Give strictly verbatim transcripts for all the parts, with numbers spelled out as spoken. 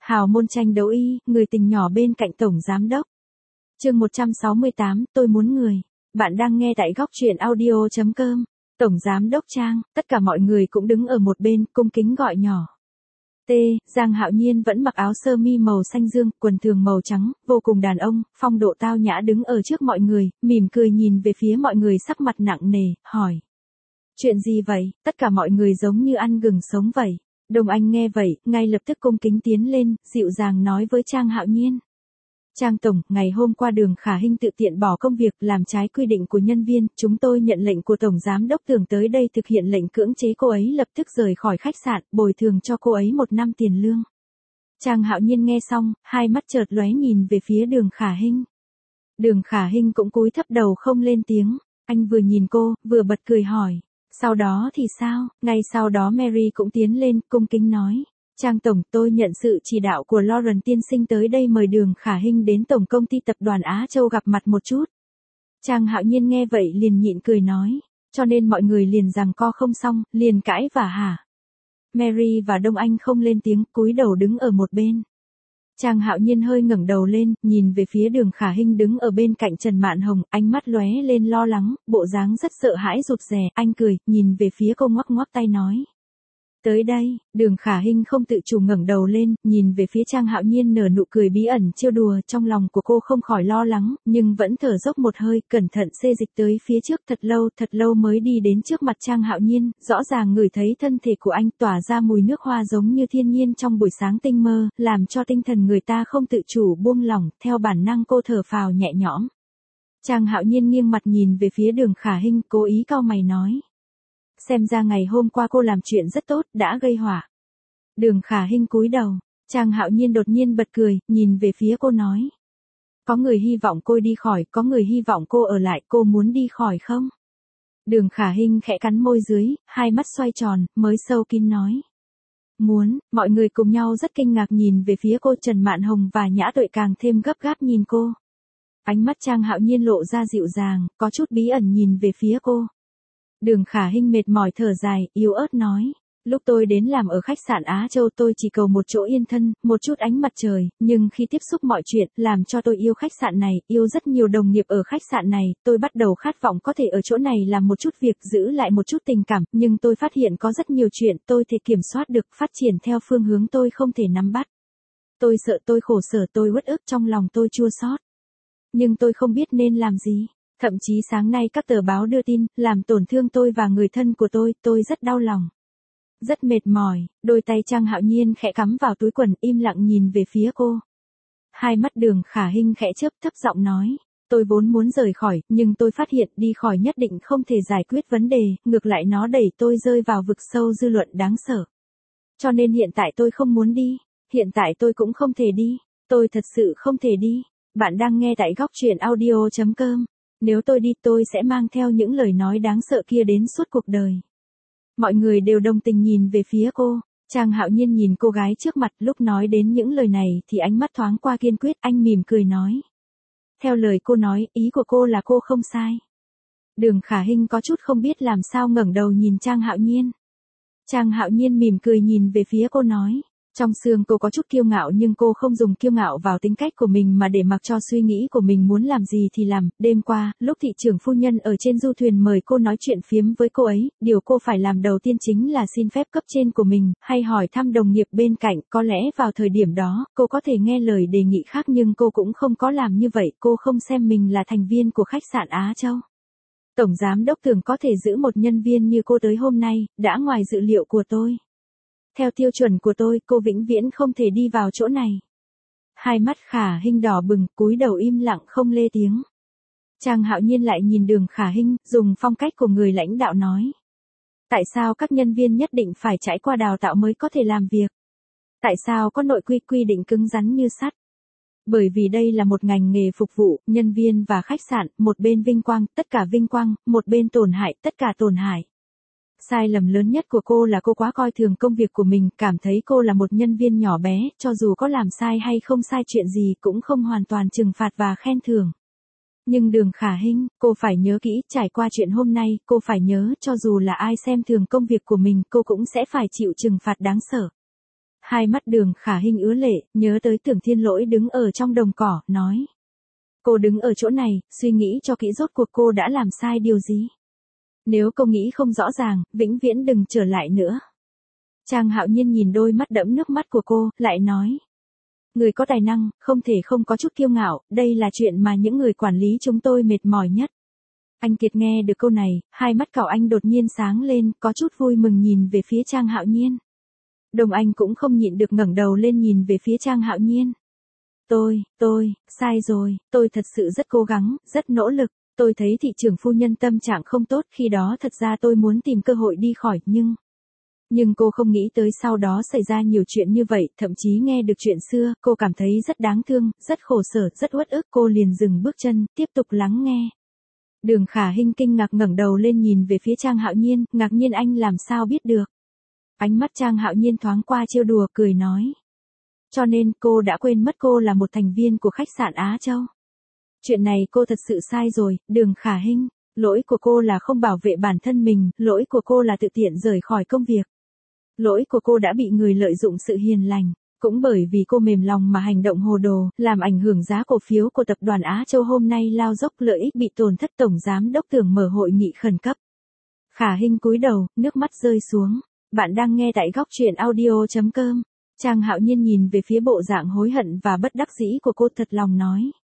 Hào môn tranh đấu y, người tình nhỏ bên cạnh tổng giám đốc. Chương một trăm sáu mươi tám, tôi muốn người. Bạn đang nghe tại góc truyện audio chấm com. Tổng giám đốc Trang, tất cả mọi người cũng đứng ở một bên, cung kính gọi nhỏ. T, Giang Hạo Nhiên vẫn mặc áo sơ mi màu xanh dương, quần thường màu trắng, vô cùng đàn ông, phong độ tao nhã đứng ở trước mọi người, mỉm cười nhìn về phía mọi người sắc mặt nặng nề, hỏi. Chuyện gì vậy? Tất cả mọi người giống như ăn gừng sống vậy. Đồng Anh nghe vậy, ngay lập tức cung kính tiến lên, dịu dàng nói với Trang Hạo Nhiên. Trang Tổng, ngày hôm qua Đường Khả Hinh tự tiện bỏ công việc làm trái quy định của nhân viên, chúng tôi nhận lệnh của Tổng Giám Đốc Tường tới đây thực hiện lệnh cưỡng chế cô ấy lập tức rời khỏi khách sạn, bồi thường cho cô ấy một năm tiền lương. Trang Hạo Nhiên nghe xong, hai mắt chợt lóe nhìn về phía Đường Khả Hinh. Đường Khả Hinh cũng cúi thấp đầu không lên tiếng, anh vừa nhìn cô, vừa bật cười hỏi. Sau đó thì sao? Ngay sau đó Mary cũng tiến lên, cung kính nói. Trang Tổng, tôi nhận sự chỉ đạo của Lauren tiên sinh tới đây mời Đường Khả Hinh đến Tổng công ty tập đoàn Á Châu gặp mặt một chút. Trang Hạo Nhiên nghe vậy liền nhịn cười nói. Cho nên mọi người liền giằng co không xong, liền cãi vả hả? Mary và Đông Anh không lên tiếng, cúi đầu đứng ở một bên. Trang Hạo Nhiên hơi ngẩng đầu lên, nhìn về phía Đường Khả Hinh đứng ở bên cạnh Trần Mạn Hồng, ánh mắt lóe lên lo lắng, bộ dáng rất sợ hãi rụt rè, anh cười, nhìn về phía cô ngoắc ngoắc tay nói. Tới đây, Đường Khả Hinh không tự chủ ngẩng đầu lên, nhìn về phía Trang Hạo Nhiên nở nụ cười bí ẩn trêu đùa, trong lòng của cô không khỏi lo lắng, nhưng vẫn thở dốc một hơi, cẩn thận xê dịch tới phía trước thật lâu, thật lâu mới đi đến trước mặt Trang Hạo Nhiên, rõ ràng ngửi thấy thân thể của anh tỏa ra mùi nước hoa giống như thiên nhiên trong buổi sáng tinh mơ, làm cho tinh thần người ta không tự chủ buông lỏng, theo bản năng cô thở phào nhẹ nhõm. Trang Hạo Nhiên nghiêng mặt nhìn về phía Đường Khả Hinh, cố ý cau mày nói. Xem ra ngày hôm qua cô làm chuyện rất tốt, đã gây họa. Đường Khả Hinh cúi đầu, Trang Hạo Nhiên đột nhiên bật cười, nhìn về phía cô nói. Có người hy vọng cô đi khỏi, có người hy vọng cô ở lại, cô muốn đi khỏi không? Đường Khả Hinh khẽ cắn môi dưới, hai mắt xoay tròn, mới sâu kín nói. Muốn, mọi người cùng nhau rất kinh ngạc nhìn về phía cô. Trần Mạn Hồng và Nhã Tuệ càng thêm gấp gáp nhìn cô. Ánh mắt Trang Hạo Nhiên lộ ra dịu dàng, có chút bí ẩn nhìn về phía cô. Đường Khả Hinh mệt mỏi thở dài, yếu ớt nói. Lúc tôi đến làm ở khách sạn Á Châu tôi chỉ cầu một chỗ yên thân, một chút ánh mặt trời, nhưng khi tiếp xúc mọi chuyện, làm cho tôi yêu khách sạn này, yêu rất nhiều đồng nghiệp ở khách sạn này, tôi bắt đầu khát vọng có thể ở chỗ này làm một chút việc, giữ lại một chút tình cảm, nhưng tôi phát hiện có rất nhiều chuyện tôi thể kiểm soát được, phát triển theo phương hướng tôi không thể nắm bắt. Tôi sợ, tôi khổ sở, tôi uất ức, trong lòng tôi chua xót. Nhưng tôi không biết nên làm gì. Thậm chí sáng nay các tờ báo đưa tin, làm tổn thương tôi và người thân của tôi, tôi rất đau lòng. Rất mệt mỏi, đôi tay Trang Hạo Nhiên khẽ cắm vào túi quần, im lặng nhìn về phía cô. Hai mắt Đường Khả Hinh khẽ chớp, thấp giọng nói. Tôi vốn muốn rời khỏi, nhưng tôi phát hiện đi khỏi nhất định không thể giải quyết vấn đề, ngược lại nó đẩy tôi rơi vào vực sâu dư luận đáng sợ. Cho nên hiện tại tôi không muốn đi, hiện tại tôi cũng không thể đi, tôi thật sự không thể đi. Bạn đang nghe tại góc truyện audio chấm com. Nếu tôi đi tôi sẽ mang theo những lời nói đáng sợ kia đến suốt cuộc đời. Mọi người đều đồng tình nhìn về phía cô. Trang Hạo Nhiên nhìn cô gái trước mặt, lúc nói đến những lời này thì ánh mắt thoáng qua kiên quyết, anh mỉm cười nói. Theo lời cô nói, ý của cô là cô không sai. Đường Khả Hinh có chút không biết làm sao ngẩng đầu nhìn Trang Hạo Nhiên. Trang Hạo Nhiên mỉm cười nhìn về phía cô nói. Trong xương cô có chút kiêu ngạo nhưng cô không dùng kiêu ngạo vào tính cách của mình mà để mặc cho suy nghĩ của mình muốn làm gì thì làm. Đêm qua, lúc thị trưởng phu nhân ở trên du thuyền mời cô nói chuyện phiếm với cô ấy, điều cô phải làm đầu tiên chính là xin phép cấp trên của mình, hay hỏi thăm đồng nghiệp bên cạnh. Có lẽ vào thời điểm đó, cô có thể nghe lời đề nghị khác nhưng cô cũng không có làm như vậy, cô không xem mình là thành viên của khách sạn Á Châu. Tổng Giám Đốc Tường có thể giữ một nhân viên như cô tới hôm nay, đã ngoài dự liệu của tôi. Theo tiêu chuẩn của tôi, cô vĩnh viễn không thể đi vào chỗ này. Hai mắt Khả Hinh đỏ bừng, cúi đầu im lặng không lê tiếng. Trang Hạo Nhiên lại nhìn Đường Khả Hinh, dùng phong cách của người lãnh đạo nói. Tại sao các nhân viên nhất định phải trải qua đào tạo mới có thể làm việc? Tại sao có nội quy quy định cứng rắn như sắt? Bởi vì đây là một ngành nghề phục vụ, nhân viên và khách sạn, một bên vinh quang, tất cả vinh quang, một bên tổn hại, tất cả tổn hại. Sai lầm lớn nhất của cô là cô quá coi thường công việc của mình, cảm thấy cô là một nhân viên nhỏ bé, cho dù có làm sai hay không sai chuyện gì cũng không hoàn toàn trừng phạt và khen thưởng. Nhưng Đường Khả Hinh, cô phải nhớ kỹ, trải qua chuyện hôm nay, cô phải nhớ cho dù là ai xem thường công việc của mình, cô cũng sẽ phải chịu trừng phạt đáng sợ. Hai mắt Đường Khả Hinh ứa lệ, nhớ tới Tưởng Thiên Lỗi đứng ở trong đồng cỏ, nói. Cô đứng ở chỗ này, suy nghĩ cho kỹ rốt cuộc cô đã làm sai điều gì. Nếu cô nghĩ không rõ ràng, vĩnh viễn đừng trở lại nữa. Trang Hạo Nhiên nhìn đôi mắt đẫm nước mắt của cô, lại nói. Người có tài năng, không thể không có chút kiêu ngạo, đây là chuyện mà những người quản lý chúng tôi mệt mỏi nhất. Anh Kiệt nghe được câu này, hai mắt cậu anh đột nhiên sáng lên, có chút vui mừng nhìn về phía Trang Hạo Nhiên. Đồng Anh cũng không nhịn được ngẩng đầu lên nhìn về phía Trang Hạo Nhiên. Tôi, tôi, sai rồi, tôi thật sự rất cố gắng, rất nỗ lực. Tôi thấy thị trưởng phu nhân tâm trạng không tốt, khi đó thật ra tôi muốn tìm cơ hội đi khỏi, nhưng... Nhưng cô không nghĩ tới sau đó xảy ra nhiều chuyện như vậy, thậm chí nghe được chuyện xưa, cô cảm thấy rất đáng thương, rất khổ sở, rất uất ức, cô liền dừng bước chân, tiếp tục lắng nghe. Đường Khả Hinh kinh ngạc ngẩng đầu lên nhìn về phía Trang Hạo Nhiên, ngạc nhiên anh làm sao biết được. Ánh mắt Trang Hạo Nhiên thoáng qua trêu đùa, cười nói. Cho nên cô đã quên mất cô là một thành viên của khách sạn Á Châu. Chuyện này cô thật sự sai rồi, Đường Khả Hinh. Lỗi của cô là không bảo vệ bản thân mình, lỗi của cô là tự tiện rời khỏi công việc. Lỗi của cô đã bị người lợi dụng sự hiền lành. Cũng bởi vì cô mềm lòng mà hành động hồ đồ, làm ảnh hưởng giá cổ phiếu của tập đoàn Á Châu hôm nay lao dốc, lợi ích bị tổn thất. Tổng giám đốc Tưởng mở hội nghị khẩn cấp. Khả Hinh cúi đầu, nước mắt rơi xuống. Bạn đang nghe tại góc truyện audio chấm com. Trang Hạo Nhiên nhìn về phía bộ dạng hối hận và bất đắc dĩ của cô, thật lòng nói.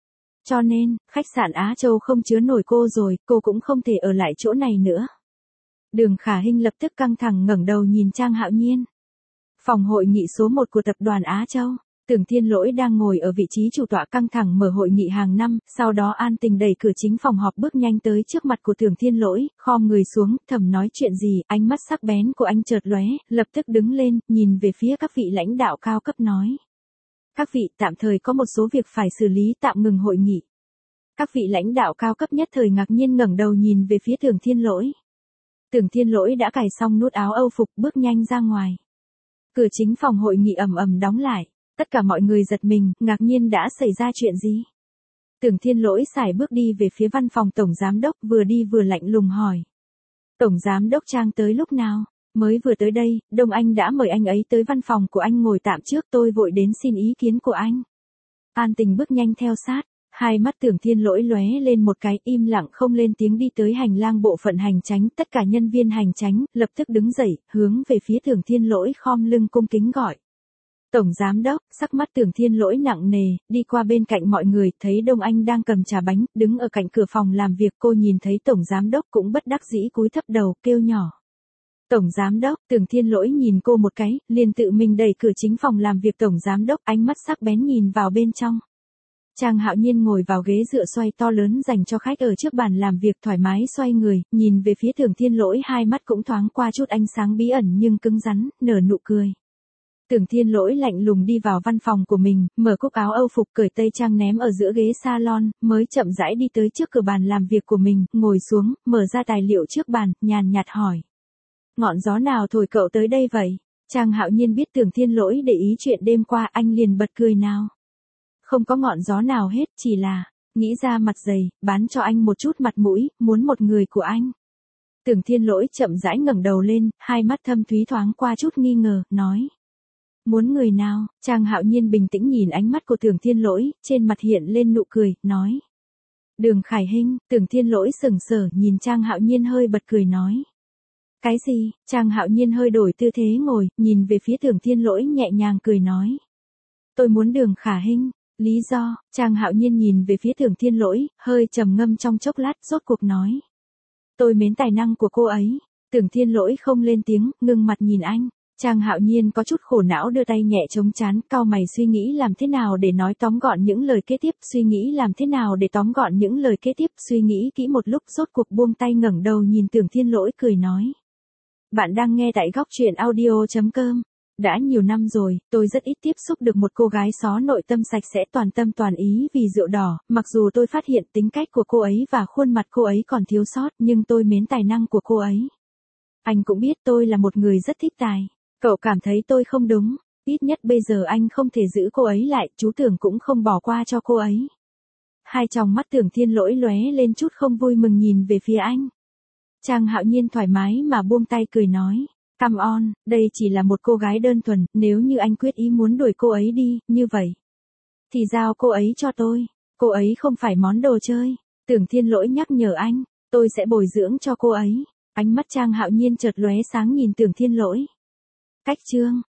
Cho nên, khách sạn Á Châu không chứa nổi cô rồi, cô cũng không thể ở lại chỗ này nữa. Đường Khả Hinh lập tức căng thẳng ngẩng đầu nhìn Trang Hạo Nhiên. Phòng hội nghị số một của tập đoàn Á Châu, Tưởng Thiên Lỗi đang ngồi ở vị trí chủ tọa căng thẳng mở hội nghị hàng năm, sau đó An Tình đẩy cửa chính phòng họp bước nhanh tới trước mặt của Tưởng Thiên Lỗi, khom người xuống, thầm nói chuyện gì, ánh mắt sắc bén của anh chợt lóe, lập tức đứng lên, nhìn về phía các vị lãnh đạo cao cấp nói. Các vị, tạm thời có một số việc phải xử lý, tạm ngừng hội nghị. Các vị lãnh đạo cao cấp nhất thời ngạc nhiên ngẩng đầu nhìn về phía Tưởng Thiên Lỗi. Tưởng Thiên Lỗi đã cài xong nút áo Âu phục, bước nhanh ra ngoài. Cửa chính phòng hội nghị ầm ầm đóng lại, tất cả mọi người giật mình, ngạc nhiên đã xảy ra chuyện gì. Tưởng Thiên Lỗi sải bước đi về phía văn phòng tổng giám đốc, vừa đi vừa lạnh lùng hỏi. Tổng giám đốc Trang tới lúc nào? Mới vừa tới đây, Đông Anh đã mời anh ấy tới văn phòng của anh ngồi tạm trước, tôi vội đến xin ý kiến của anh. An Tình bước nhanh theo sát, hai mắt Tưởng Thiên Lỗi lóe lên một cái, im lặng không lên tiếng đi tới hành lang bộ phận hành chánh, tất cả nhân viên hành chánh lập tức đứng dậy, hướng về phía Tưởng Thiên Lỗi khom lưng cung kính gọi. Tổng giám đốc, sắc mắt Tưởng Thiên Lỗi nặng nề, đi qua bên cạnh mọi người, thấy Đông Anh đang cầm trà bánh, đứng ở cạnh cửa phòng làm việc, cô nhìn thấy tổng giám đốc cũng bất đắc dĩ cúi thấp đầu, kêu nhỏ. Tổng giám đốc, Tưởng Thiên Lỗi nhìn cô một cái, liền tự mình đẩy cửa chính phòng làm việc tổng giám đốc, ánh mắt sắc bén nhìn vào bên trong. Trang Hạo Nhiên ngồi vào ghế dựa xoay to lớn dành cho khách ở trước bàn làm việc, thoải mái xoay người, nhìn về phía Tưởng Thiên Lỗi, hai mắt cũng thoáng qua chút ánh sáng bí ẩn nhưng cứng rắn, nở nụ cười. Tưởng Thiên Lỗi lạnh lùng đi vào văn phòng của mình, mở cúc áo Âu phục, cởi tây trang ném ở giữa ghế salon, mới chậm rãi đi tới trước cửa bàn làm việc của mình, ngồi xuống, mở ra tài liệu trước bàn, nhàn nhạt hỏi. Ngọn gió nào thổi cậu tới đây vậy? Trang Hạo Nhiên biết Tưởng Thiên Lỗi để ý chuyện đêm qua, anh liền bật cười nào. Không có ngọn gió nào hết, chỉ là, nghĩ ra mặt dày, bán cho anh một chút mặt mũi, muốn một người của anh. Tưởng Thiên Lỗi chậm rãi ngẩng đầu lên, hai mắt thâm thúy thoáng qua chút nghi ngờ, nói. Muốn người nào? Trang Hạo Nhiên bình tĩnh nhìn ánh mắt của Tưởng Thiên Lỗi, trên mặt hiện lên nụ cười, nói. Đường Khải Hinh. Tưởng Thiên Lỗi sững sờ nhìn Trang Hạo Nhiên hơi bật cười nói. Cái gì? Trang Hạo Nhiên hơi đổi tư thế ngồi, nhìn về phía Tưởng Thiên Lỗi nhẹ nhàng cười nói. Tôi muốn Đường Khả Hinh. Lý do? Trang Hạo Nhiên nhìn về phía Tưởng Thiên Lỗi, hơi trầm ngâm trong chốc lát, rốt cuộc nói. Tôi mến tài năng của cô ấy. Tưởng Thiên Lỗi không lên tiếng, ngưng mặt nhìn anh. Trang Hạo Nhiên có chút khổ não đưa tay nhẹ chống trán, cau mày suy nghĩ làm thế nào để nói tóm gọn những lời kế tiếp, suy nghĩ làm thế nào để tóm gọn những lời kế tiếp, suy nghĩ kỹ một lúc rốt cuộc buông tay ngẩng đầu nhìn Tưởng Thiên Lỗi cười nói. Bạn đang nghe tại góc truyện audio chấm com. Đã nhiều năm rồi, tôi rất ít tiếp xúc được một cô gái xó nội tâm sạch sẽ toàn tâm toàn ý vì rượu đỏ, mặc dù tôi phát hiện tính cách của cô ấy và khuôn mặt cô ấy còn thiếu sót, nhưng tôi mến tài năng của cô ấy. Anh cũng biết tôi là một người rất thích tài. Cậu cảm thấy tôi không đúng, ít nhất bây giờ anh không thể giữ cô ấy lại, chú Tưởng cũng không bỏ qua cho cô ấy. Hai tròng mắt Tưởng Thiên Lỗi lóe lên chút không vui mừng nhìn về phía anh. Trang Hạo Nhiên thoải mái mà buông tay cười nói. Come on, đây chỉ là một cô gái đơn thuần, nếu như anh quyết ý muốn đuổi cô ấy đi, như vậy. Thì giao cô ấy cho tôi, cô ấy không phải món đồ chơi. Tưởng Thiên Lỗi nhắc nhở anh, tôi sẽ bồi dưỡng cho cô ấy. Ánh mắt Trang Hạo Nhiên chợt lóe sáng nhìn Tưởng Thiên Lỗi. Cách chương